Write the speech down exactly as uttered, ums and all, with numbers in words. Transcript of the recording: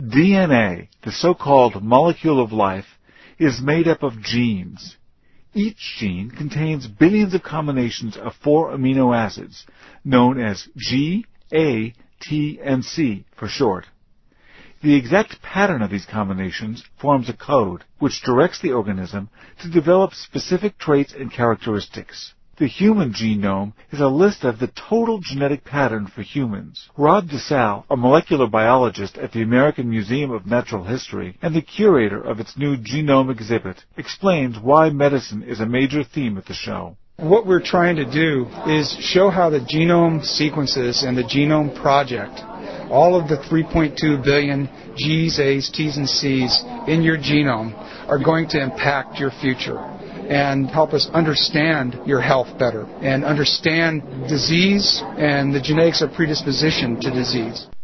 D N A, the so-called molecule of life, is made up of genes. Each gene contains billions of combinations of four amino acids, known as G, A, T, and C for short. The exact pattern of these combinations forms a code which directs the organism to develop specific traits and characteristics. The human genome is a list of the total genetic pattern for humans. Rod DeSalle, a molecular biologist at the American Museum of Natural History and the curator of its new genome exhibit, explains why medicine is a major theme at the show. What we're trying to do is show how the genome sequences and the Genome Project, all of the three point two billion G's, A's, T's, and C's in your genome are going to impact your future and help us understand your health better and understand disease and the genetics of predisposition to disease.